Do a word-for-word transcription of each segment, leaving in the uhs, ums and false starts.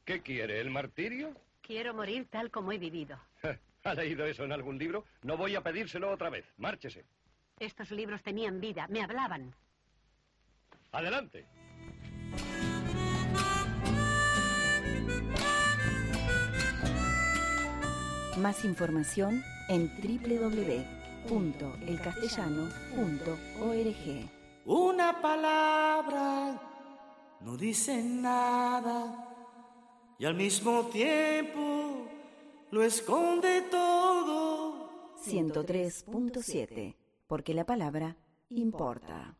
¿Qué quiere, el martirio? Quiero morir tal como he vivido. ¿Ha leído eso en algún libro? No voy a pedírselo otra vez. Márchese. Estos libros tenían vida, me hablaban. Adelante. Más información en doble u doble u doble u punto el castellano punto org. Una palabra no dice nada y al mismo tiempo lo esconde todo. ciento tres punto siete, porque la palabra importa.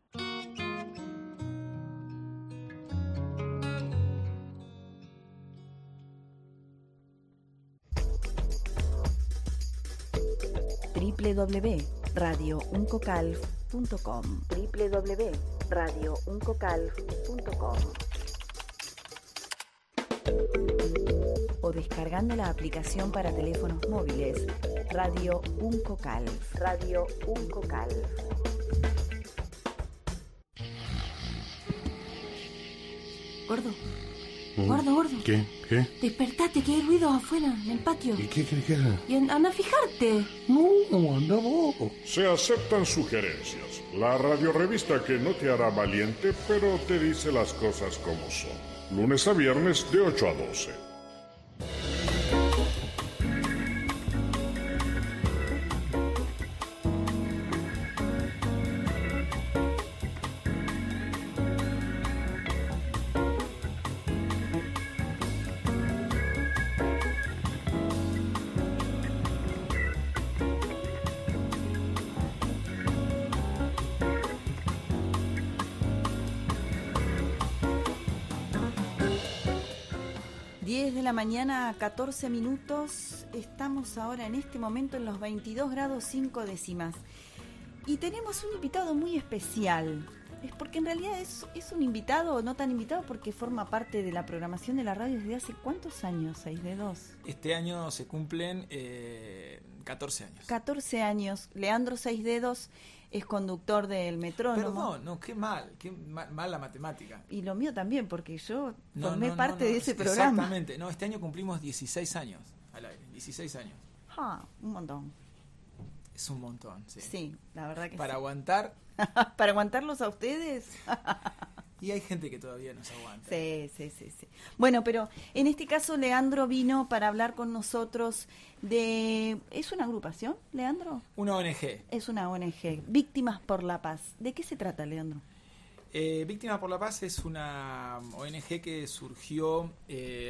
doble u doble u doble u punto radio uncocalf punto com doble u doble u doble u punto radio uncocalf punto com o descargando la aplicación para teléfonos móviles Radio Uncocalf. Radio Uncocalf. Gordo. Gordo, gordo. ¿Qué? ¿Qué? Despertate, que hay ruido afuera, en el patio. ¿Y qué querés que haga? Y an- anda a fijarte. No, anda vos. Se aceptan sugerencias. La radiorevista que no te hará valiente, pero te dice las cosas como son. Lunes a viernes de ocho a doce. diez de la mañana, catorce minutos. Estamos ahora en este momento en los veintidós grados cinco décimas. Y tenemos un invitado muy especial. Es porque en realidad es, es un invitado, no tan invitado, porque forma parte de la programación de la radio desde hace ¿cuántos años? ¿Seis dedos? Este año se cumplen eh, catorce años. catorce años. Leandro Seis Dedos es conductor del Metrónomo. Perdón, no, qué mal, qué mal, mal la matemática. Y lo mío también, porque yo No, formé no, no, parte no, de ese es- programa. Exactamente, no, este año cumplimos dieciséis años al aire, dieciséis años. Ah, un montón. Es un montón, sí. Sí, la verdad que Para sí. aguantar, ¿Para aguantarlos a ustedes? y hay gente que todavía nos aguanta. Sí, sí, sí, sí. Bueno, pero en este caso Leandro vino para hablar con nosotros de... ¿Es una agrupación, Leandro? Una O N G. Es una O N G, Víctimas por la Paz. ¿De qué se trata, Leandro? Eh, Víctimas por la Paz es una O N G que surgió eh,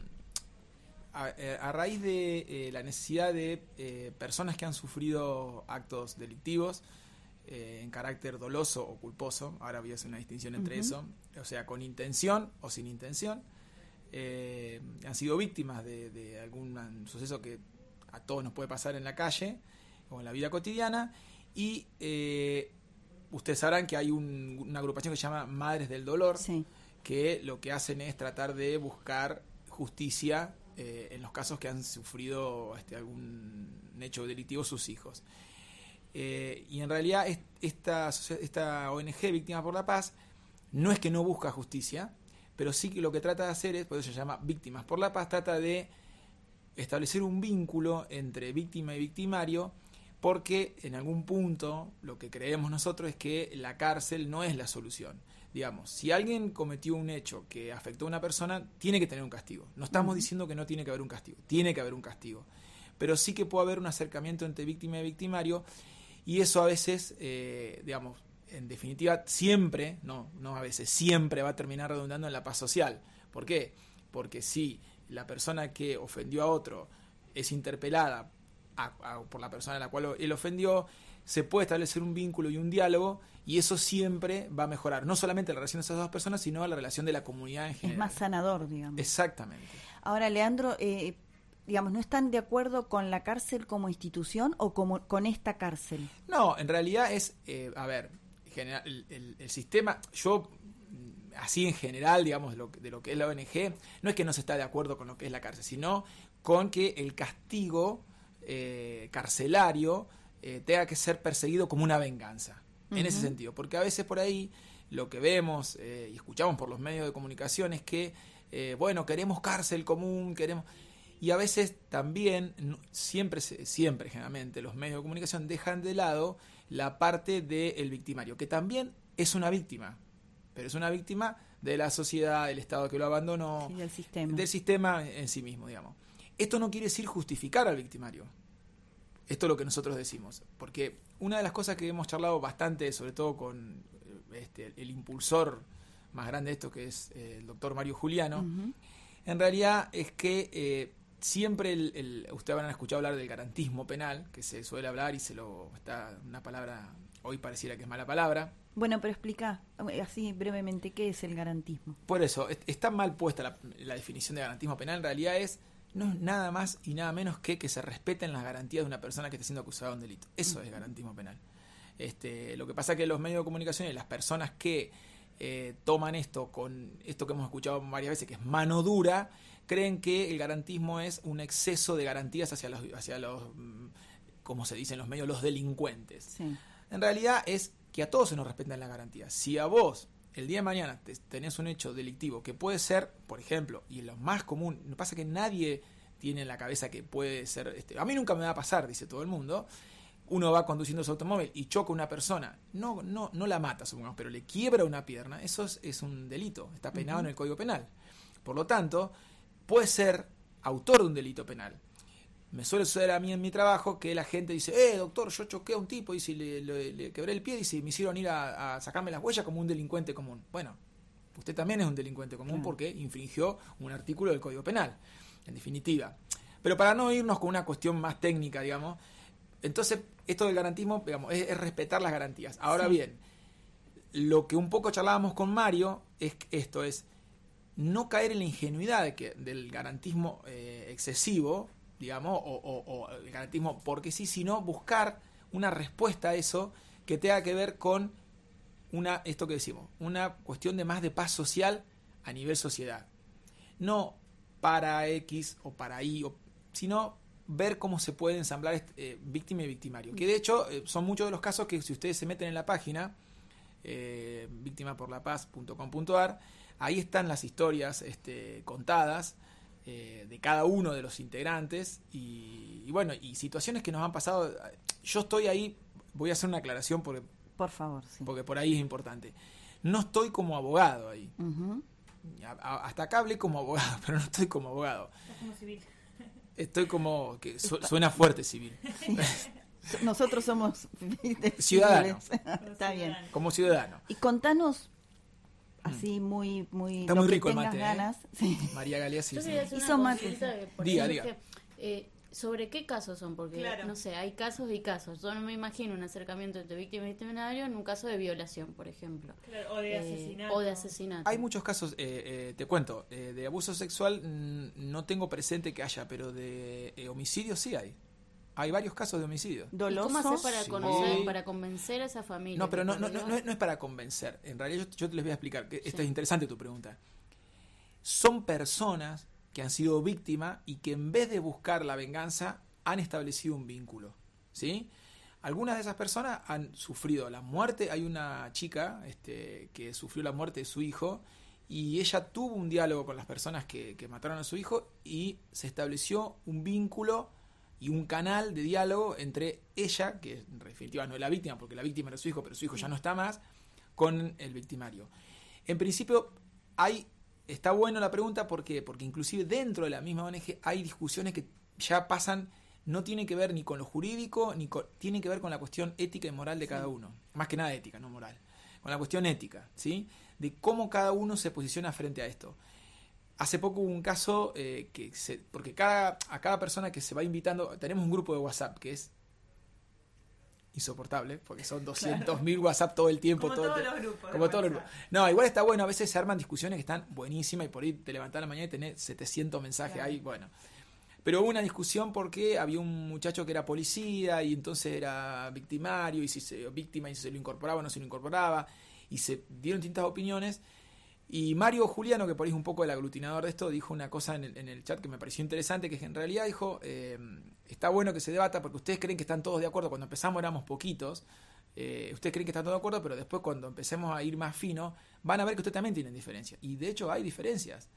a, a raíz de eh, la necesidad de eh, personas que han sufrido actos delictivos eh, en carácter doloso o culposo. Ahora voy a hacer una distinción entre Uh-huh. eso, o sea, con intención o sin intención. Eh, han sido víctimas de, de algún suceso que a todos nos puede pasar en la calle o en la vida cotidiana, y eh, ustedes sabrán que hay un- una agrupación que se llama Madres del Dolor, Sí. que lo que hacen es tratar de buscar justicia eh, en los casos que han sufrido este, algún hecho delictivo sus hijos. Eh, y en realidad es- esta, asocia- esta O N G, Víctimas por la Paz, no es que no busca justicia, pero sí que lo que trata de hacer es, por eso se llama Víctimas por la Paz, trata de establecer un vínculo entre víctima y victimario, porque en algún punto lo que creemos nosotros es que la cárcel no es la solución. Digamos, si alguien cometió un hecho que afectó a una persona, tiene que tener un castigo. No estamos Ujú. diciendo que no tiene que haber un castigo, tiene que haber un castigo. Pero sí que puede haber un acercamiento entre víctima y victimario, y eso a veces, eh, digamos, en definitiva, siempre, no, no a veces, siempre va a terminar redundando en la paz social. ¿Por qué? Porque si la persona que ofendió a otro es interpelada a- a- por la persona a la cual él ofendió, se puede establecer un vínculo y un diálogo, y eso siempre va a mejorar no solamente la relación de esas dos personas, sino la relación de la comunidad en Es general. más sanador, digamos. Exactamente. Ahora, Leandro, eh, digamos, ¿no están de acuerdo con la cárcel como institución o como con esta cárcel? No, en realidad es, eh, a ver, general, el, el- el sistema, yo, mm, así en general, digamos, de lo, que- de lo que es la O N G, no es que no se está de acuerdo con lo que es la cárcel, sino con que el castigo eh, carcelario eh, tenga que ser perseguido como una venganza, en Ujú. ese sentido, porque a veces por ahí lo que vemos eh, y escuchamos por los medios de comunicación es que eh, bueno, queremos cárcel común, queremos... Y a veces también, siempre, siempre generalmente, los medios de comunicación dejan de lado la parte del victimario, que también es una víctima, pero es una víctima de la sociedad, del Estado que lo abandonó, sí, del sistema. del sistema en sí mismo, digamos. Esto no quiere decir justificar al victimario. Esto es lo que nosotros decimos, porque una de las cosas que hemos charlado bastante, sobre todo con este, el impulsor más grande de esto, que es eh, el doctor Mario Juliano, uh-huh. en realidad es que eh, siempre, el, el, ustedes habrán escuchado hablar del garantismo penal, que se suele hablar y se lo está una palabra, hoy pareciera que es mala palabra. Bueno, pero explica así brevemente qué es el garantismo. Por eso, está mal puesta la, la definición de garantismo penal, en realidad es no es nada más y nada menos que que se respeten las garantías de una persona que esté siendo acusada de un delito. Eso es garantismo penal. Este, lo que pasa es que los medios de comunicación y las personas que eh, toman esto con esto que hemos escuchado varias veces, que es mano dura, creen que el garantismo es un exceso de garantías hacia los, hacia los como se dice en los medios, los delincuentes. Sí. En realidad es que a todos se nos respetan las garantías. Si a vos el día de mañana te, tenés un hecho delictivo que puede ser, por ejemplo, y lo más común, me pasa que nadie tiene en la cabeza que puede ser, este, a mí nunca me va a pasar, dice todo el mundo, uno va conduciendo su automóvil y choca a una persona, no, no, no la mata, supongamos, pero le quiebra una pierna, eso es, es un delito, está penado uh-huh. en el Código Penal. Por lo tanto, puede ser autor de un delito penal. Me suele suceder a mí en mi trabajo que la gente dice, eh, doctor, yo choqué a un tipo y si le, le, le quebré el pie y si me hicieron ir a, a sacarme las huellas como un delincuente común. Bueno, usted también es un delincuente común claro. porque infringió un artículo del Código Penal, en definitiva. Pero para no irnos con una cuestión más técnica, digamos, entonces esto del garantismo, digamos, es, es respetar las garantías. Ahora sí. bien, lo que un poco charlábamos con Mario es esto, es no caer en la ingenuidad de que, del garantismo eh, excesivo, digamos, o, o, o el garantismo porque sí, sino buscar una respuesta a eso que tenga que ver con una, esto que decimos, una cuestión de más de paz social a nivel sociedad. No para X o para Y, o, sino ver cómo se puede ensamblar eh, víctima y victimario. Que de hecho eh, son muchos de los casos que si ustedes se meten en la página eh, víctima por la paz punto com punto a r, ahí están las historias este, contadas Eh, de cada uno de los integrantes y, y bueno, y situaciones que nos han pasado. Yo estoy ahí, voy a hacer una aclaración porque por favor, sí. porque por ahí es importante. No estoy como abogado ahí. Uh-huh. A, a, hasta acá hablé como abogado, pero no estoy como abogado. Estás como civil. Estoy como que su, suena fuerte civil. Sí. Nosotros somos ciudadanos. Está bien. Como ciudadano. Y contanos así muy muy está muy rico el mate, ganas. ¿eh? Sí. María Galea sí. Yo quería hacer Hizo una mate. consulta que, por diga, ejemplo, diga. Eh, ¿sobre qué casos son? Porque, claro. no sé, hay casos y casos. Yo no me imagino un acercamiento entre víctima y victimario en un caso de violación, por ejemplo. Claro, o de eh, asesinato. O de asesinato. Hay muchos casos, eh, eh, te cuento, eh, de abuso sexual mmm, no tengo presente que haya, pero de eh, homicidio sí hay. Hay varios casos de homicidio. ¿Dolosos? ¿Cómo hacer para Sí. conocer, para convencer a esa familia? No, pero no, no, no, no, es, no es para convencer. En realidad yo, yo te les voy a explicar, que esto Sí. es interesante tu pregunta. Son personas que han sido víctimas y que en vez de buscar la venganza han establecido un vínculo, ¿sí? Algunas de esas personas han sufrido la muerte. Hay una chica este, que sufrió la muerte de su hijo y ella tuvo un diálogo con las personas que, que mataron a su hijo y se estableció un vínculo y un canal de diálogo entre ella, que en definitiva no es la víctima, porque la víctima era su hijo, pero su hijo ya no está más, con el victimario. En principio, hay, está bueno la pregunta, ¿por qué? Porque inclusive dentro de la misma O N G hay discusiones que ya pasan, no tienen que ver ni con lo jurídico, ni con, tienen que ver con la cuestión ética y moral de cada uno. Más que nada ética, no moral. Con la cuestión ética, ¿sí? De cómo cada uno se posiciona frente a esto. Hace poco hubo un caso eh, que se, porque cada, a cada persona que se va invitando, tenemos un grupo de WhatsApp que es insoportable, porque son doscientos mil claro. WhatsApp todo el tiempo. Como todo todos el los grupos. Como todos los grupos. No, igual está bueno, a veces se arman discusiones que están buenísimas y por ahí te levantás a la mañana y tenés setecientos mensajes claro. ahí, bueno. Pero hubo una discusión porque había un muchacho que era policía y entonces era victimario y si se, víctima y si se lo incorporaba o no se lo incorporaba y se dieron distintas opiniones. Y Mario Juliano, que por ahí es un poco el aglutinador de esto, dijo una cosa en el, en el chat que me pareció interesante, que en realidad dijo, eh, está bueno que se debata porque ustedes creen que están todos de acuerdo, cuando empezamos éramos poquitos, eh, ustedes creen que están todos de acuerdo, pero después cuando empecemos a ir más fino, van a ver que ustedes también tienen diferencias. Y de hecho hay diferencias.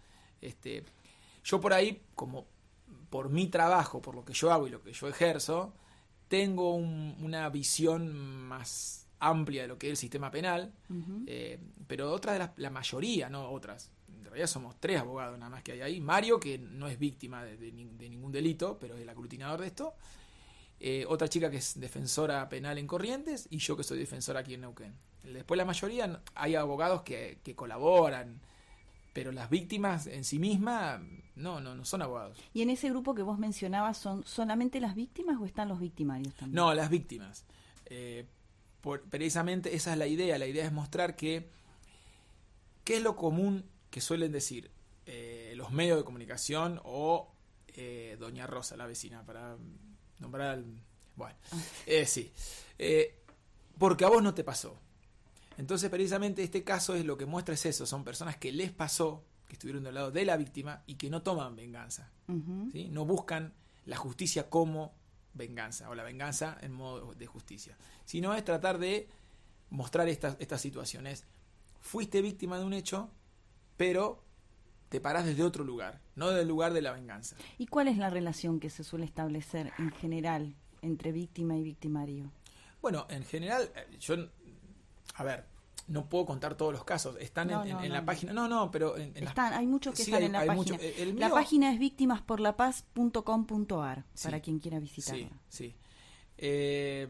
Este, yo por ahí, como por mi trabajo, por lo que yo hago y lo que yo ejerzo, tengo un, una visión más amplia de lo que es el sistema penal, uh-huh. eh, pero otras de la, la mayoría, no otras, en realidad somos tres abogados nada más que hay ahí. Mario, que no es víctima de, de, de ningún delito, pero es el aglutinador de esto. Eh, otra chica que es defensora penal en Corrientes y yo que soy defensor aquí en Neuquén. Después la mayoría hay abogados que, que colaboran, pero las víctimas en sí mismas no, no, no son abogados. ¿Y en ese grupo que vos mencionabas son solamente las víctimas o están los victimarios también? No, las víctimas. Eh, por, precisamente esa es la idea. La idea es mostrar que qué es lo común que suelen decir eh, los medios de comunicación o eh, Doña Rosa, la vecina, para nombrar al... Bueno, eh, sí. Eh, porque a vos no te pasó. Entonces, precisamente este caso es lo que muestra es eso. Son personas que les pasó, que estuvieron del lado de la víctima y que no toman venganza. Uh-huh. ¿Sí? No buscan la justicia como venganza o la venganza en modo de justicia. Sino es tratar de mostrar estas, estas situaciones. Fuiste víctima de un hecho, pero te parás desde otro lugar, no desde el lugar de la venganza. ¿Y cuál es la relación que se suele establecer en general entre víctima y victimario? Bueno, en general, yo... A ver, no puedo contar todos los casos. Están no, en, no, en, en no, la no. página. No, no, pero en, en están, las... hay muchos que sí, están hay, en la hay página. Mucho, el mío... La página es víctimas por la paz punto com punto a r sí, para quien quiera visitarla. Sí, sí. Eh,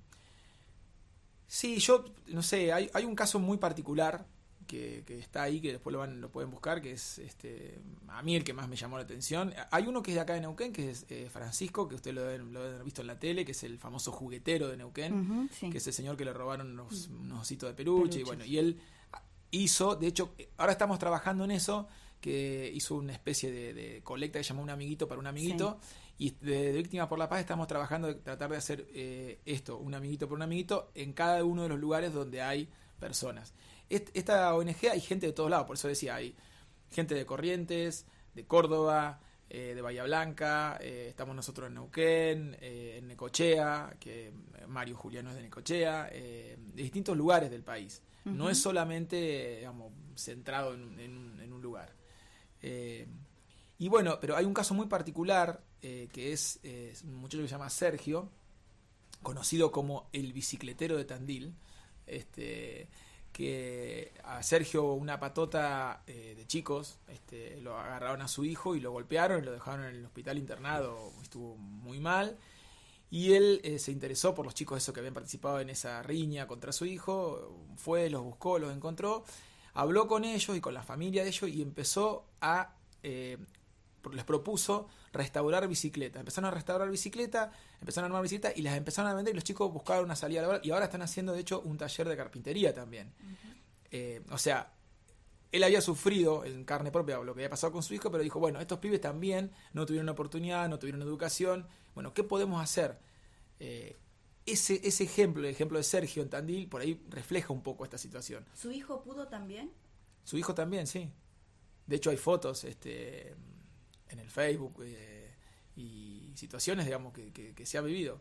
sí, yo no sé. Hay, hay un caso muy particular que, que está ahí, que después lo, van, lo pueden buscar, que es este a mí el que más me llamó la atención. Hay uno que es de acá de Neuquén, que es eh, Francisco, que usted lo deben, lo deben haber visto en la tele, que es el famoso juguetero de Neuquén, uh-huh, sí. que es el señor que le robaron unos, unos ositos de peluche. Y bueno, y él hizo, de hecho, ahora estamos trabajando en eso, que hizo una especie de, de colecta que llamó Un Amiguito para un Amiguito. Sí. Y de, de Víctimas por la Paz estamos trabajando de tratar de hacer eh, esto, Un Amiguito por un Amiguito, en cada uno de los lugares donde hay personas. Esta O N G hay gente de todos lados, por eso decía, hay gente de Corrientes, de Córdoba, eh, de Bahía Blanca, eh, estamos nosotros en Neuquén, eh, en Necochea, que Mario Juliano es de Necochea, eh, de distintos lugares del país. Uh-huh. No es solamente, digamos, centrado en, en, en un lugar. Eh, y bueno, pero hay un caso muy particular, eh, que es, eh, es un muchacho que se llama Sergio, conocido como el bicicletero de Tandil, este... que a Sergio, una patota eh, de chicos, este, lo agarraron a su hijo y lo golpearon y lo dejaron en el hospital internado, estuvo muy mal, y él eh, se interesó por los chicos esos que habían participado en esa riña contra su hijo, fue, los buscó, los encontró, habló con ellos y con la familia de ellos y empezó a, eh, les propuso restaurar bicicletas, empezaron a restaurar bicicletas, empezaron a armar bicicletas y las empezaron a vender y los chicos buscaron una salida laboral y ahora están haciendo de hecho un taller de carpintería también. Uh-huh. Eh, o sea, él había sufrido en carne propia lo que había pasado con su hijo, pero dijo, bueno, estos pibes también no tuvieron oportunidad, no tuvieron educación, bueno, ¿qué podemos hacer? Eh, ese, ese ejemplo, el ejemplo de Sergio en Tandil, por ahí refleja un poco esta situación. ¿Su hijo pudo también? Su hijo también, sí. De hecho hay fotos, este... en el Facebook eh, y situaciones, digamos, que, que, que se ha vivido.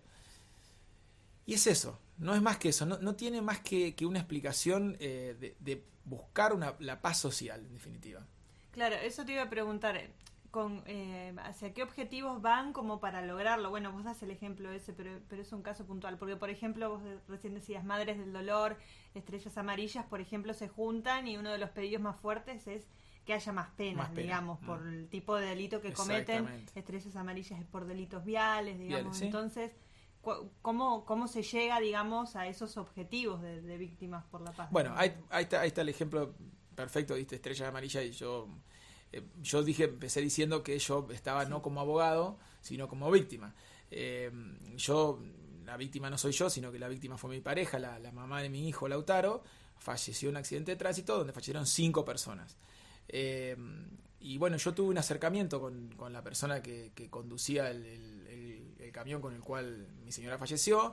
Y es eso, no es más que eso, no, no tiene más que, que una explicación eh, de, de buscar una, la paz social, en definitiva. Claro, eso te iba a preguntar, con eh, ¿hacia qué objetivos van como para lograrlo? Bueno, vos das el ejemplo ese, pero, pero es un caso puntual, porque por ejemplo, vos recién decías Madres del Dolor, Estrellas Amarillas, por ejemplo, se juntan y uno de los pedidos más fuertes es que haya más penas, más pena. digamos, por mm. el tipo de delito que cometen. Estrellas Amarillas es por delitos viales, digamos. Viales, ¿sí? Entonces, ¿cómo, ¿cómo se llega, digamos, a esos objetivos de, de Víctimas por la Paz? Bueno, ahí, ahí, está, ahí está el ejemplo perfecto, diste Estrellas Amarillas y yo, eh, yo dije, empecé diciendo que yo estaba sí. no como abogado, sino como víctima. Eh, yo, la víctima no soy yo, sino que la víctima fue mi pareja, la, la mamá de mi hijo, Lautaro, falleció en un accidente de tránsito donde fallecieron cinco personas. Eh, y bueno, yo tuve un acercamiento con, con la persona que, que conducía el, el, el, el camión con el cual mi señora falleció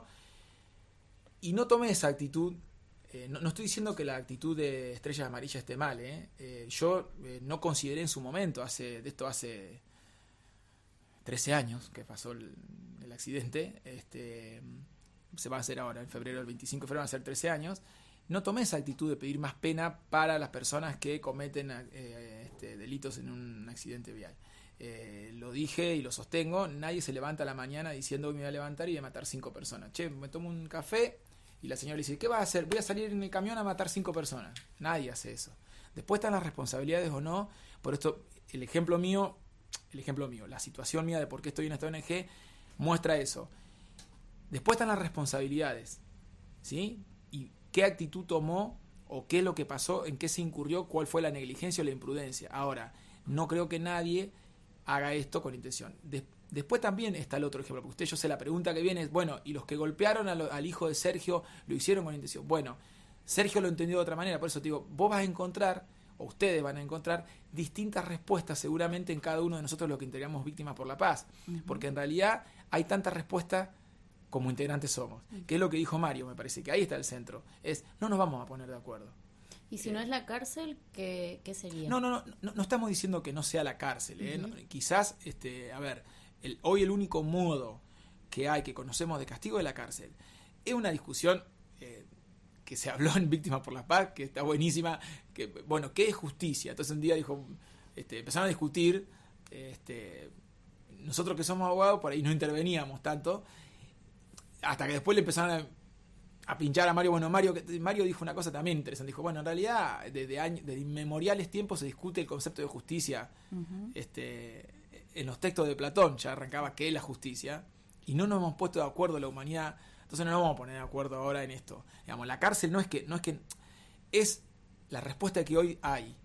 y no tomé esa actitud. Eh, no, no estoy diciendo que la actitud de Estrellas Amarillas esté mal, ¿eh? Eh, yo eh, no consideré en su momento, hace de esto hace trece años que pasó el, el accidente, este, se va a hacer ahora en febrero, el veinticinco de febrero van a ser trece años. no tomé esa actitud de pedir más pena para las personas que cometen eh, este, delitos en un accidente vial. Eh, lo dije y lo sostengo, nadie se levanta a la mañana diciendo hoy me voy a levantar y voy a matar cinco personas. Che, me tomo un café y la señora dice, ¿qué vas a hacer? Voy a salir en el camión a matar cinco personas. Nadie hace eso. Después están las responsabilidades o no. Por esto, el ejemplo mío, el ejemplo mío, la situación mía de por qué estoy en esta O N G muestra eso. Después están las responsabilidades, ¿sí? Y qué actitud tomó o qué es lo que pasó, en qué se incurrió, cuál fue la negligencia o la imprudencia. Ahora, no creo que nadie haga esto con intención. De, después también está el otro ejemplo, porque usted, yo sé, la pregunta que viene es, bueno, ¿y los que golpearon a lo, al hijo de Sergio lo hicieron con intención? Bueno, Sergio lo entendió de otra manera, por eso te digo, vos vas a encontrar, o ustedes van a encontrar, distintas respuestas seguramente en cada uno de nosotros los que integramos Víctimas por la Paz, uh-huh. porque en realidad hay tantas respuestas como integrantes somos, uh-huh. que es lo que dijo Mario, me parece, que ahí está el centro, es, no nos vamos a poner de acuerdo. Y si no es la cárcel, ¿qué, qué sería? No, no, no, no, no estamos diciendo que no sea la cárcel. ¿eh? Uh-huh. No, quizás, este, a ver, el, hoy el único modo que hay, que conocemos de castigo es la cárcel. Es una discusión eh, que se habló en Víctimas por la Paz, que está buenísima. Que, bueno, ¿qué es justicia? Entonces un día dijo, este, empezaron a discutir, este, nosotros que somos abogados, por ahí no interveníamos tanto, hasta que después le empezaron a... a pinchar a Mario. Bueno, Mario Mario dijo una cosa también interesante. Dijo, bueno, en realidad, desde, años, desde inmemoriales tiempos se discute el concepto de justicia. Uh-huh. este, en los textos de Platón ya arrancaba qué es la justicia. Y no nos hemos puesto de acuerdo la humanidad. Entonces no nos vamos a poner de acuerdo ahora en esto. Digamos, la cárcel no es que... no es que es la respuesta que hoy hay.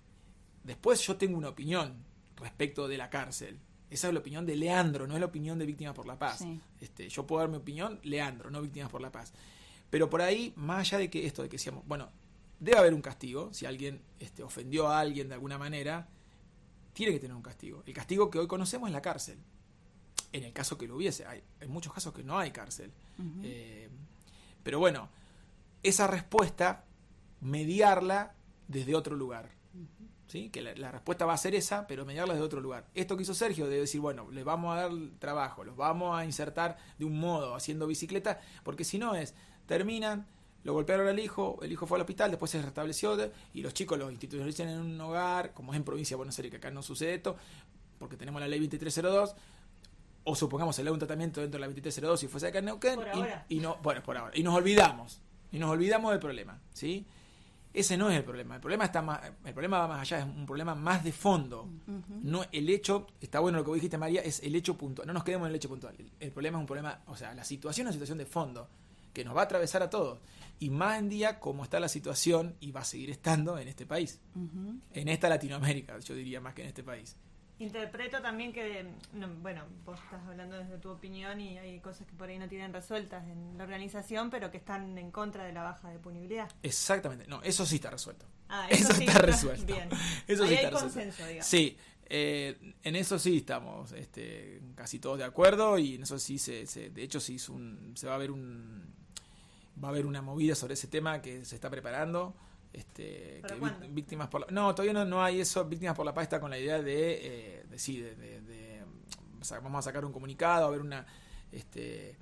Después yo tengo una opinión respecto de la cárcel. Esa es la opinión de Leandro, no es la opinión de Víctimas por la Paz. Sí. Este, yo puedo dar mi opinión, Leandro, no Víctimas por la Paz. Pero por ahí, más allá de que esto, de que decíamos, bueno, debe haber un castigo, si alguien este, ofendió a alguien de alguna manera, tiene que tener un castigo. El castigo que hoy conocemos es la cárcel. En el caso que lo hubiese, hay, hay muchos casos que no hay cárcel. Uh-huh. Eh, pero bueno, esa respuesta, mediarla desde otro lugar. Uh-huh. ¿Sí? Que la, la respuesta va a ser esa, pero mediarla desde otro lugar. Esto que hizo Sergio, debe decir, bueno, les vamos a dar trabajo, los vamos a insertar de un modo, haciendo bicicleta, porque si no es... terminan, lo golpearon al hijo, el hijo fue al hospital, después se restableció y los chicos los institucionalizan en un hogar, como es en provincia de Buenos Aires, que acá no sucede esto, porque tenemos la ley veintitrés cero dos, o supongamos se le da un tratamiento dentro de la veintitrés cero dos si fuese acá en Neuquén, y, y no, bueno, por ahora, y nos olvidamos, y nos olvidamos del problema, ¿sí? Ese no es el problema, el problema está más, el problema va más allá, es un problema más de fondo. Uh-huh. No, el hecho, está bueno lo que vos dijiste, María, es el hecho puntual, no nos quedemos en el hecho puntual, el, el problema es un problema, o sea, la situación es una situación de fondo, que nos va a atravesar a todos. Y más en día como está la situación, y va a seguir estando en este país. Uh-huh. En esta Latinoamérica, yo diría más que en este país. Interpreto también que, no, bueno, vos estás hablando desde tu opinión y hay cosas que por ahí no tienen resueltas en la organización, pero que están en contra de la baja de punibilidad. Exactamente. No, eso sí está resuelto. Ah, eso, eso sí está resuelto. Bien. Eso ahí sí hay está consenso, resuelto. digamos. Sí. Eh, en eso sí estamos este, casi todos de acuerdo y en eso sí se, se de hecho sí hizo un, se va a ver un va a haber una movida sobre ese tema que se está preparando. Este, ¿Para que cuándo? Víctimas por la, no, todavía no, no hay eso. Víctimas por la Paz está con la idea de, eh, de sí, de, de, de, o sea, vamos a sacar un comunicado, a ver una este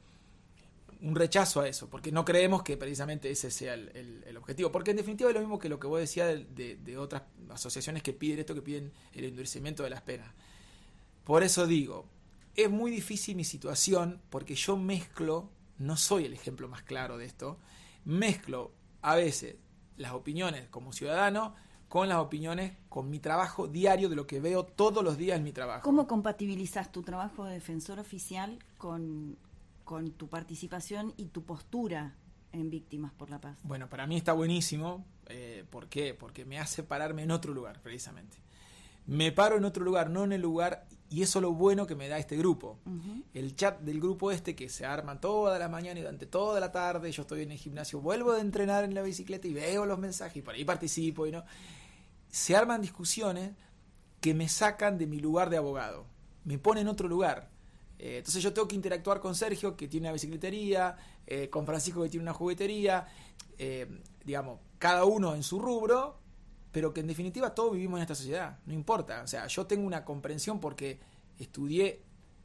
un rechazo a eso, porque no creemos que precisamente ese sea el, el, el objetivo, porque en definitiva es lo mismo que lo que vos decías de, de, de otras asociaciones que piden esto, que piden el endurecimiento de las penas. Por eso digo, es muy difícil mi situación, porque yo mezclo, no soy el ejemplo más claro de esto, mezclo a veces las opiniones como ciudadano con las opiniones, con mi trabajo diario de lo que veo todos los días en mi trabajo. ¿Cómo compatibilizas tu trabajo de defensor oficial con, con tu participación y tu postura en Víctimas por la Paz? Bueno, para mí está buenísimo. Eh, ¿Por qué? Porque me hace pararme en otro lugar, precisamente. Me paro en otro lugar, no en el lugar, y eso es lo bueno que me da este grupo. Uh-huh. El chat del grupo este que se arma toda la mañana y durante toda la tarde, yo estoy en el gimnasio, vuelvo de entrenar en la bicicleta y veo los mensajes y por ahí participo y no. Se arman discusiones que me sacan de mi lugar de abogado, me ponen en otro lugar. Eh, entonces yo tengo que interactuar con Sergio, que tiene una bicicletería, eh, con Francisco, que tiene una juguetería, eh, digamos, cada uno en su rubro, pero que en definitiva todos vivimos en esta sociedad, no importa. O sea, yo tengo una comprensión porque estudié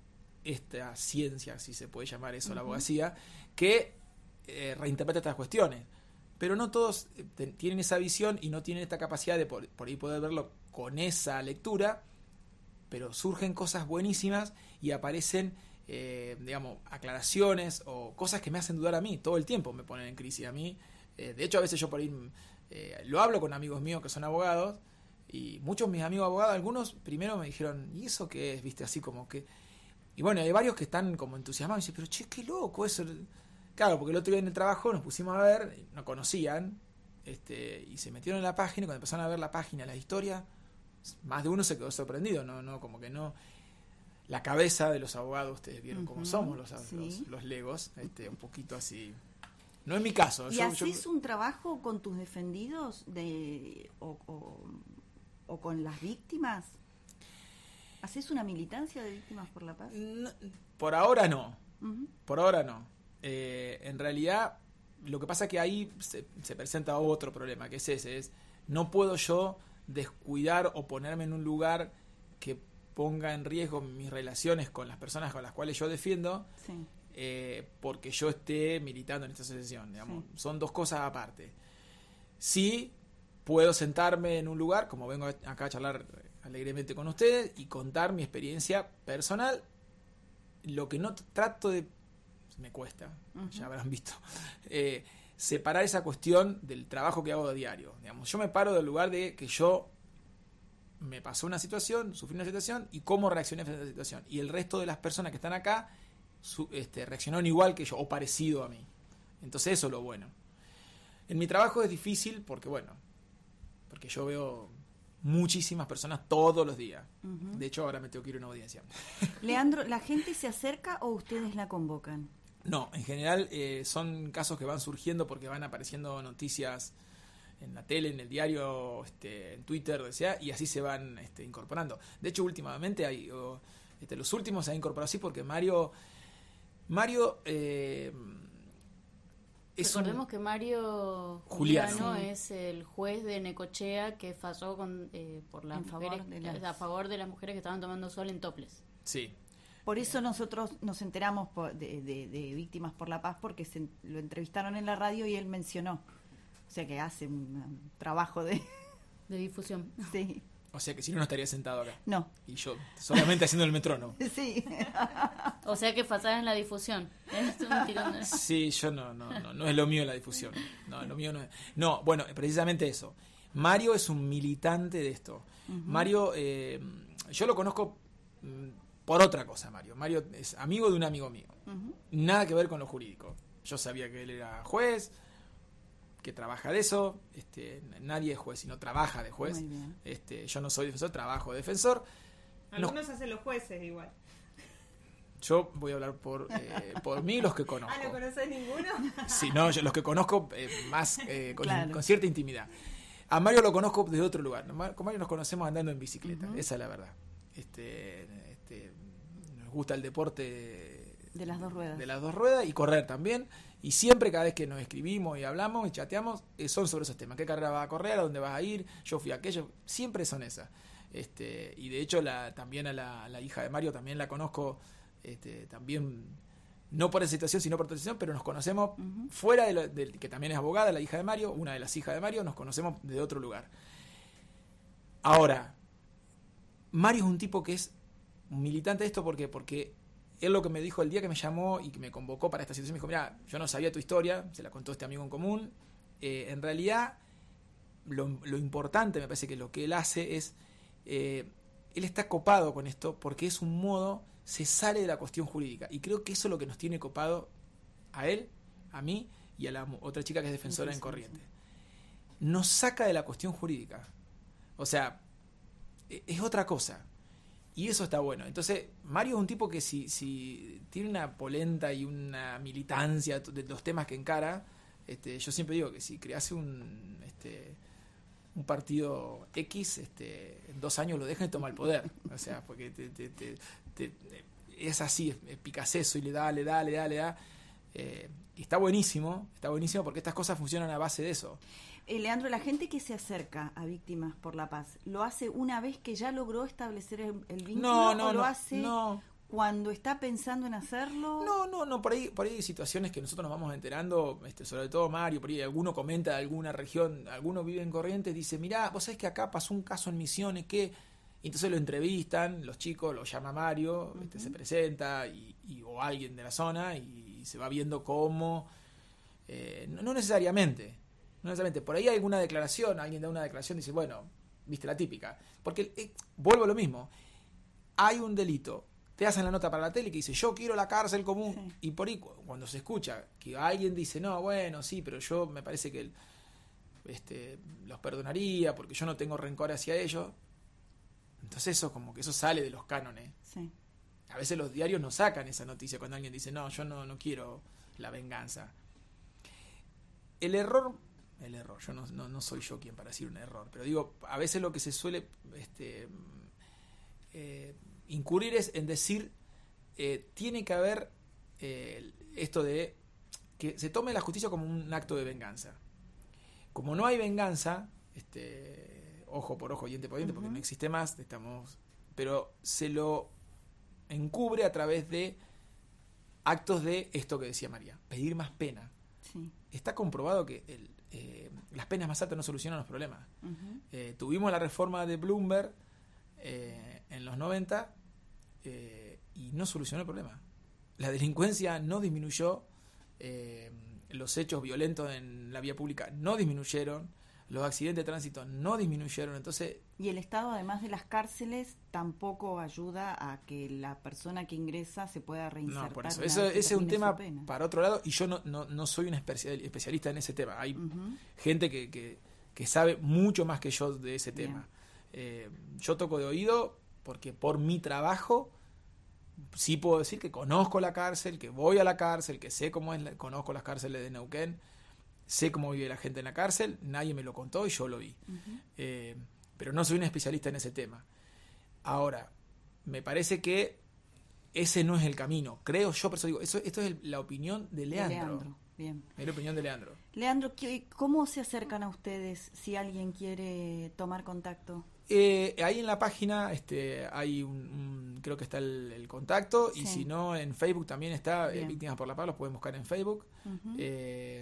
esta ciencia, si se puede llamar eso, uh-huh. la abogacía, que eh, reinterpreta estas cuestiones. pero no todos eh, te- tienen esa visión y no tienen esta capacidad de por, por ahí poder verlo con esa lectura, pero surgen cosas buenísimas y aparecen, eh, digamos, aclaraciones o cosas que me hacen dudar a mí, todo el tiempo me ponen en crisis a mí. Eh, de hecho, a veces yo por ahí eh, lo hablo con amigos míos que son abogados, y muchos de mis amigos abogados, algunos primero me dijeron, ¿y eso qué es? Viste, así como que... Y bueno, hay varios que están como entusiasmados y dicen, pero che, qué loco eso. Claro, porque el otro día en el trabajo nos pusimos a ver, no conocían, este, y se metieron en la página, y cuando empezaron a ver la página, la historia, más de uno se quedó sorprendido, no, no, como que no... La cabeza de los abogados, ustedes vieron cómo Ujú, somos los, sí. los, los legos, este, un poquito así... No es mi caso. ¿Y yo- haces yo- un trabajo con tus defendidos de o, o, o con las víctimas? ¿Haces una militancia de Víctimas por la Paz? No, por ahora no. Ujú. Por ahora no. Eh, en realidad, lo que pasa es que ahí se, se presenta otro problema, que es ese, es no puedo yo descuidar o ponerme en un lugar que ponga en riesgo mis relaciones con las personas con las cuales yo defiendo, Sí. eh, porque yo esté militando en esta asociación, digamos. Sí. Son dos cosas aparte. Sí puedo sentarme en un lugar, como vengo acá a charlar alegremente con ustedes, y contar mi experiencia personal. Lo que no t- trato de... me cuesta, Ujú. ya habrán visto, eh, separar esa cuestión del trabajo que hago a diario. Digamos, yo me paro del lugar de que yo me pasó una situación, sufrí una situación, y cómo reaccioné frente a esa situación. Y el resto de las personas que están acá su, este, reaccionaron igual que yo, o parecido a mí. Entonces eso es lo bueno. En mi trabajo es difícil porque, bueno, porque yo veo muchísimas personas todos los días. Ujú. De hecho, ahora me tengo que ir a una audiencia. Leandro, ¿la gente se acerca o ustedes la convocan? No, en general eh, son casos que van surgiendo porque van apareciendo noticias en la tele, en el diario, este, en Twitter, donde sea, y así se van este, incorporando. De hecho, últimamente, hay, o, este, los últimos se han incorporado así porque Mario... Mario... Eh, es un- Recordemos que Mario Juliano. Juliano Sí. es el juez de Necochea que falló con, eh, por las En favor mujeres, de las- a favor de las mujeres que estaban tomando sol en toples. Sí. Por eso nosotros nos enteramos por- de, de- de Víctimas por la Paz, porque se, lo entrevistaron en la radio y él mencionó. O sea que hace un, un trabajo de... De difusión. Sí. O sea que si no, no estaría sentado acá. No. Y yo solamente haciendo el metrónomo. Sí. O sea que fallás en la difusión. Es un tirón de- Sí, yo no, no, no, no es lo mío la difusión. No, lo mío no es. No, bueno, precisamente eso. Mario es un militante de esto. Mario, eh, yo lo conozco mm, por otra cosa, Mario. Mario es amigo de un amigo mío. Ujú. Nada que ver con lo jurídico. Yo sabía que él era juez, que trabaja de eso. Este, nadie es juez, sino trabaja de juez. Muy bien. Este, yo no soy defensor, trabajo de defensor. No. Algunos hacen los jueces igual. Yo voy a hablar por, eh, por mí y los que conozco. Ah, ¿no conoces ninguno? Sí, no, yo los que conozco eh, más eh, con, Claro. con cierta intimidad. A Mario lo conozco de otro lugar. Con Mario nos conocemos andando en bicicleta, Ujú. esa es la verdad. Este, este, nos gusta el deporte De las dos ruedas. de las dos ruedas y correr también. Y siempre, cada vez que nos escribimos y hablamos y chateamos, eh, son sobre esos temas. ¿Qué carrera vas a correr? ¿A dónde vas a ir? Yo fui a aquello. Siempre son esas. Este, y de hecho, la, también a la, a la hija de Mario también la conozco. Este, también, no por esa situación, sino por otra situación, pero nos conocemos Ujú. fuera de, lo, de que también es abogada, la hija de Mario, una de las hijas de Mario, nos conocemos de otro lugar. Ahora, Mario es un tipo que es un militante de esto porque porque él lo que me dijo el día que me llamó y que me convocó para esta situación, me dijo, mira, yo no sabía tu historia, se la contó este amigo en común. Eh, en realidad, lo, lo importante, me parece que lo que él hace es, eh, él está copado con esto porque es un modo, se sale de la cuestión jurídica. Y creo que eso es lo que nos tiene copado a él, a mí y a la mu- otra chica que es defensora en Defensora, Corrientes. Nos saca de la cuestión jurídica. O sea, e- es otra cosa. Y eso está bueno. Entonces, Mario es un tipo que si, si tiene una polenta y una militancia de los temas que encara, este, yo siempre digo que si crease un este, un partido X, este, en dos años lo dejan y toma el poder. O sea, porque te, te, te, te- es así, es, es picaceso y le da, le da, le da, le da. Eh, y está buenísimo, está buenísimo porque estas cosas funcionan a base de eso. Eh, Leandro, la gente que se acerca a Víctimas por la Paz, ¿lo hace una vez que ya logró establecer el, el vínculo No, no, o lo no, hace no. cuando está pensando en hacerlo? No, no, no, por ahí, por ahí hay situaciones que nosotros nos vamos enterando, este, sobre todo Mario, por ahí alguno comenta de alguna región, alguno vive en Corrientes, dice, mirá, vos sabés que acá pasó un caso en Misiones que... Y entonces lo entrevistan, los chicos, lo llama Mario, uh-huh. este, se presenta, y, y, o alguien de la zona, y, y se va viendo cómo... Eh, no, no necesariamente, no necesariamente, por ahí hay alguna declaración, alguien da una declaración y dice, bueno, viste la típica, porque eh, vuelvo a lo mismo, hay un delito, te hacen la nota para la tele que dice, yo quiero la cárcel común, sí. Y por ahí cuando se escucha que alguien dice, no, bueno, sí, pero yo me parece que este, los perdonaría porque yo no tengo rencor hacia ellos, entonces eso como que eso sale de los cánones. Sí. A veces los diarios no sacan esa noticia cuando alguien dice, no, yo no, no quiero la venganza. El error, el error, yo no, no, no soy yo quien para decir un error, pero digo, a veces lo que se suele este, eh, incurrir es en decir, eh, tiene que haber eh, esto de que se tome la justicia como un acto de venganza. Como no hay venganza, este, ojo por ojo, diente por diente, uh-huh. porque no existe más, estamos, pero se lo encubre a través de actos de esto que decía María, pedir más pena. Sí. Está comprobado que el, eh, las penas más altas no solucionan los problemas. Uh-huh. Eh, tuvimos la reforma de Bloomberg eh, en los noventa eh, y no solucionó el problema. La delincuencia no disminuyó, eh, los hechos violentos en la vía pública no disminuyeron, los accidentes de tránsito no disminuyeron, entonces... Y el Estado, además de las cárceles, tampoco ayuda a que la persona que ingresa se pueda reinsertar. No, por eso. Eso ese es un tema para otro lado, y yo no, no, no soy un especialista en ese tema. Hay uh-huh. gente que, que, que sabe mucho más que yo de ese tema. Eh, yo toco de oído porque por mi trabajo sí puedo decir que conozco la cárcel, que voy a la cárcel, que sé cómo es, la, conozco las cárceles de Neuquén, sé cómo vive la gente en la cárcel, nadie me lo contó y yo lo vi. Uh-huh. Eh, pero no soy un especialista en ese tema. Ahora, me parece que ese no es el camino. Creo yo, por eso digo, eso, esto es el, la opinión de Leandro. De Leandro. Bien. Es la opinión de Leandro. Leandro, ¿cómo se acercan a ustedes si alguien quiere tomar contacto? Eh, ahí en la página este, hay un, un creo que está el, el contacto, sí. Y si no, en Facebook también está, eh, Víctimas por la Paz, los pueden buscar en Facebook. Uh-huh. Eh,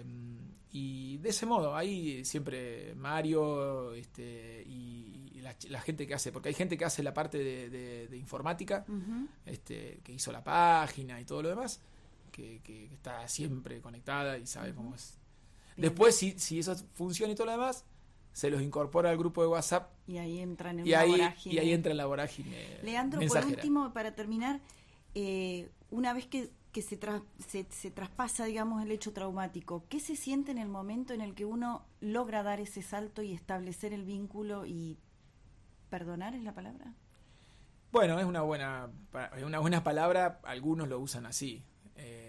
y de ese modo, ahí siempre Mario este, y, y la, la gente que hace, porque hay gente que hace la parte de, de, de informática, uh-huh. este, que hizo la página y todo lo demás, que, que está siempre conectada y sabe uh-huh. cómo es. Bien. Después, si, si eso funciona y todo lo demás, se los incorpora al grupo de WhatsApp. Y ahí entran en y una ahí, vorágine. Y ahí entra en la vorágine. Leandro, mensajera. Por último, para terminar, eh, una vez que, que se, tra- se, se traspasa, digamos, el hecho traumático, ¿qué se siente en el momento en el que uno logra dar ese salto y establecer el vínculo y perdonar, es la palabra? Bueno, es una buena, una buena palabra, algunos lo usan así. Eh,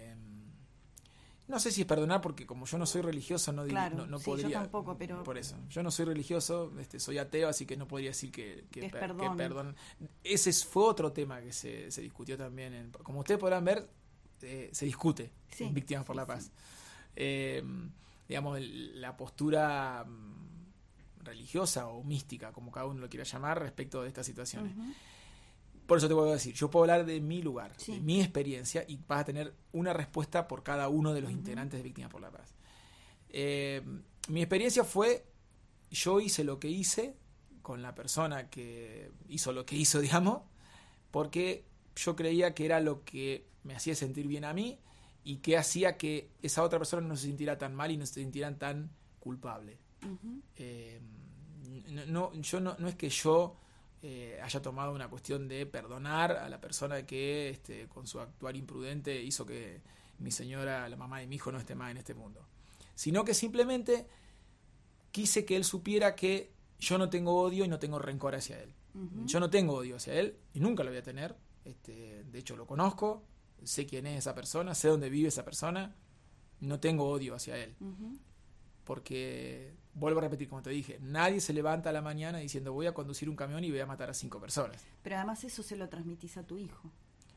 No sé si es perdonar, porque como yo no soy religioso, no, claro, no, no sí, podría. Yo tampoco, pero. Por eso. Yo no soy religioso, este, soy ateo, así que no podría decir que, que, que, per, perdón. que perdón. Ese fue otro tema que se, se discutió también. En, como ustedes podrán ver, eh, se discute sí, en Víctimas sí, por la Paz. Sí. Eh, digamos, el, la postura religiosa o mística, como cada uno lo quiera llamar, respecto de estas situaciones. Uh-huh. Por eso te voy a decir, yo puedo hablar de mi lugar, sí. de mi experiencia, y vas a tener una respuesta por cada uno de los uh-huh. integrantes de Víctimas por la Paz. Eh, mi experiencia fue, yo hice lo que hice con la persona que hizo lo que hizo, digamos, porque yo creía que era lo que me hacía sentir bien a mí y que hacía que esa otra persona no se sintiera tan mal y no se sintiera tan culpable. Uh-huh. Eh, no, no, yo no, no es que yo... Eh, haya tomado una cuestión de perdonar a la persona que este, con su actuar imprudente hizo que mi señora, la mamá de mi hijo, no esté más en este mundo, sino que simplemente quise que él supiera que yo no tengo odio y no tengo rencor hacia él. Uh-huh. Yo no tengo odio hacia él y nunca lo voy a tener. Este, de hecho lo conozco, sé quién es esa persona, sé dónde vive esa persona, no tengo odio hacia él. Uh-huh. Porque, vuelvo a repetir, como te dije, nadie se levanta a la mañana diciendo voy a conducir un camión y voy a matar a cinco personas. Pero además eso se lo transmitís a tu hijo.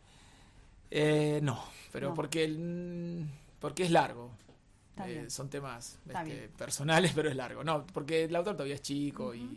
Eh, no, pero no. Porque, porque es largo. Eh, son temas este, personales, pero es largo. No, porque el autor todavía es chico uh-huh. y,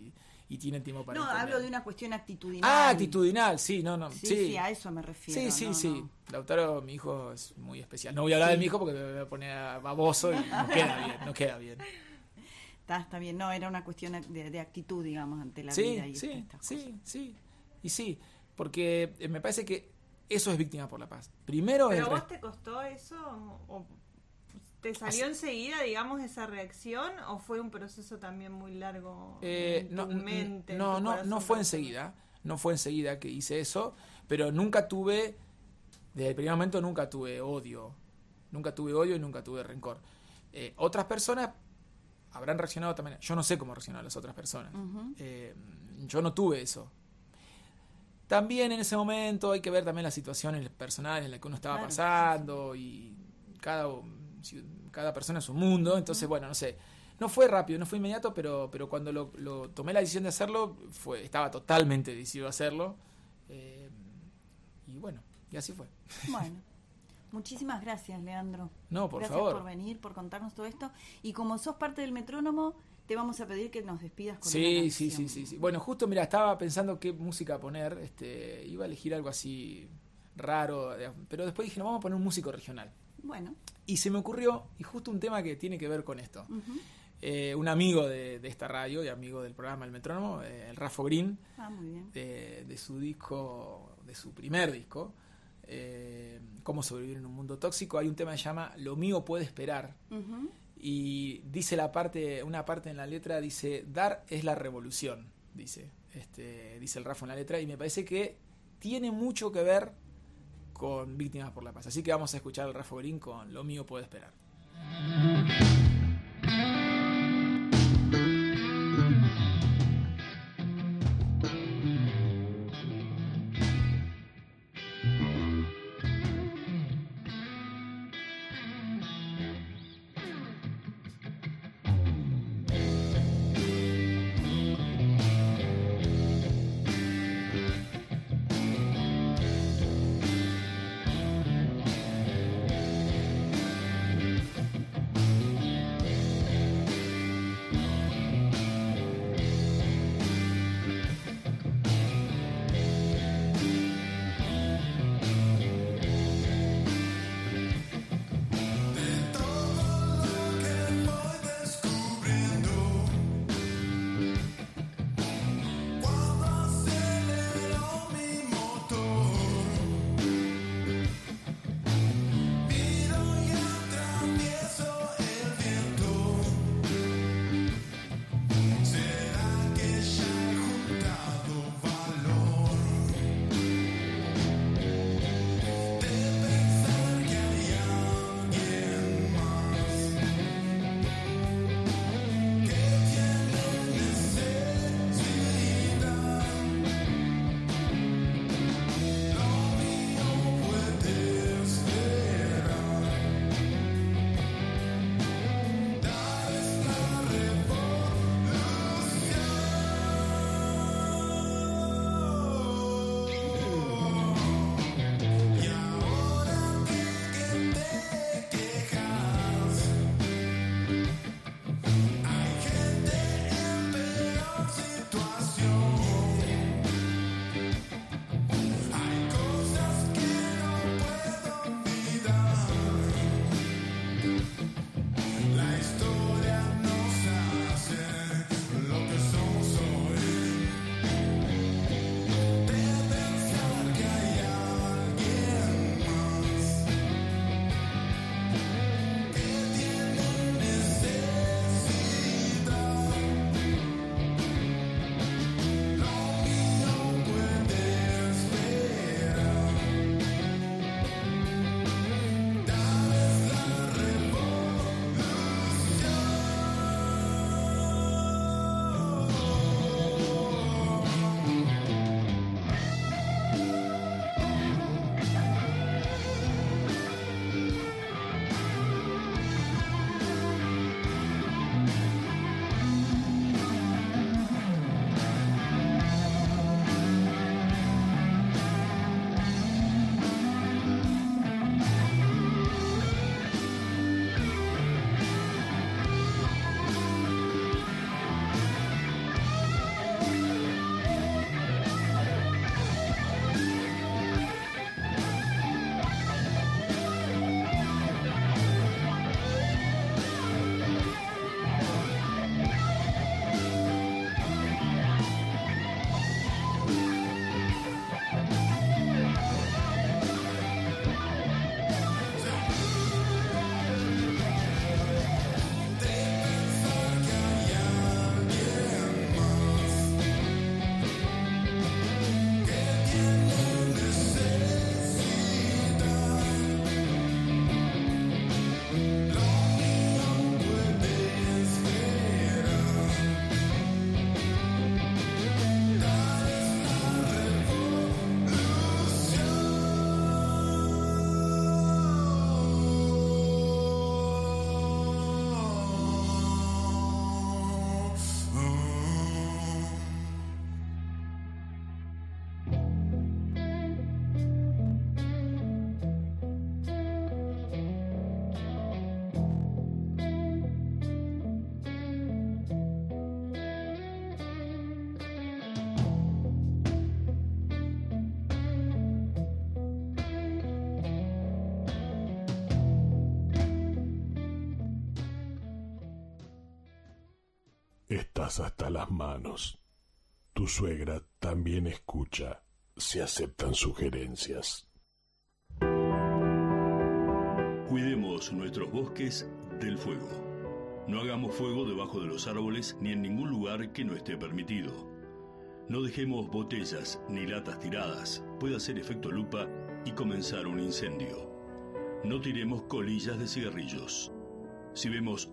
y tienen tiempo para No, entender. hablo de una cuestión actitudinal. Ah, actitudinal, sí, no, no. Sí, Sí, sí, a eso me refiero. Sí, sí, no, sí. no. Lautaro, mi hijo, es muy especial. No voy a hablar Sí. de mi hijo porque me voy a poner baboso y no queda bien, no queda bien. Está, está bien, no, era una cuestión de, de actitud, digamos, ante la Sí, vida. Y sí, estas sí, cosas. sí. Y sí, porque eh, me parece que eso es Víctimas por la Paz. Primero ¿Pero el vos res- te costó eso? ¿O te salió Así- enseguida, digamos, esa reacción? ¿O fue un proceso también muy largo Eh, en no, tu n- mente? en no, tu no, corazón no fue para hacerlo? enseguida. No fue enseguida que hice eso, pero nunca tuve, desde el primer momento nunca tuve odio. Nunca tuve odio y nunca tuve rencor. Eh, otras personas habrán reaccionado también. Yo no sé cómo reaccionaron las otras personas. Ujú. Eh, yo no tuve eso. También en ese momento hay que ver también las situaciones personales en las que uno estaba Claro, pasando y cada, cada persona es un mundo. Entonces, bueno, no sé. No fue rápido, no fue inmediato, pero, pero cuando lo, lo tomé la decisión de hacerlo, fue estaba totalmente decidido a hacerlo. Eh, y bueno, y así fue. Bueno, muchísimas gracias, Leandro. No, por gracias favor. por venir, por contarnos todo esto. Y como sos parte del Metrónomo, te vamos a pedir que nos despidas con una Sí, canción. sí, sí, sí, sí. Bueno, justo, mira, estaba pensando qué música poner. Este, iba a elegir algo así raro, de- pero después dije, no, vamos a poner un músico regional. Bueno. Y se me ocurrió, y justo un tema que tiene que ver con esto. Ujú. Eh, un amigo de, de esta radio y amigo del programa El Metrónomo, eh, el Rafo Green, Ah, muy bien. de, de su disco, de su primer disco, eh, Cómo sobrevivir en un mundo tóxico, hay un tema que se llama Lo mío puede esperar. Ujú. Y dice la parte, una parte en la letra dice, dar es la revolución, dice, este, dice el Rafa en la letra, y me parece que tiene mucho que ver con Víctimas por la Paz. Así que vamos a escuchar al Rafa Green con Lo mío puede esperar. Estás hasta las manos. Tu suegra también escucha. Se aceptan sugerencias. Cuidemos nuestros bosques del fuego. No hagamos fuego debajo de los árboles ni en ningún lugar que no esté permitido. No dejemos botellas ni latas tiradas. Puede hacer efecto lupa y comenzar un incendio. No tiremos colillas de cigarrillos. Si vemos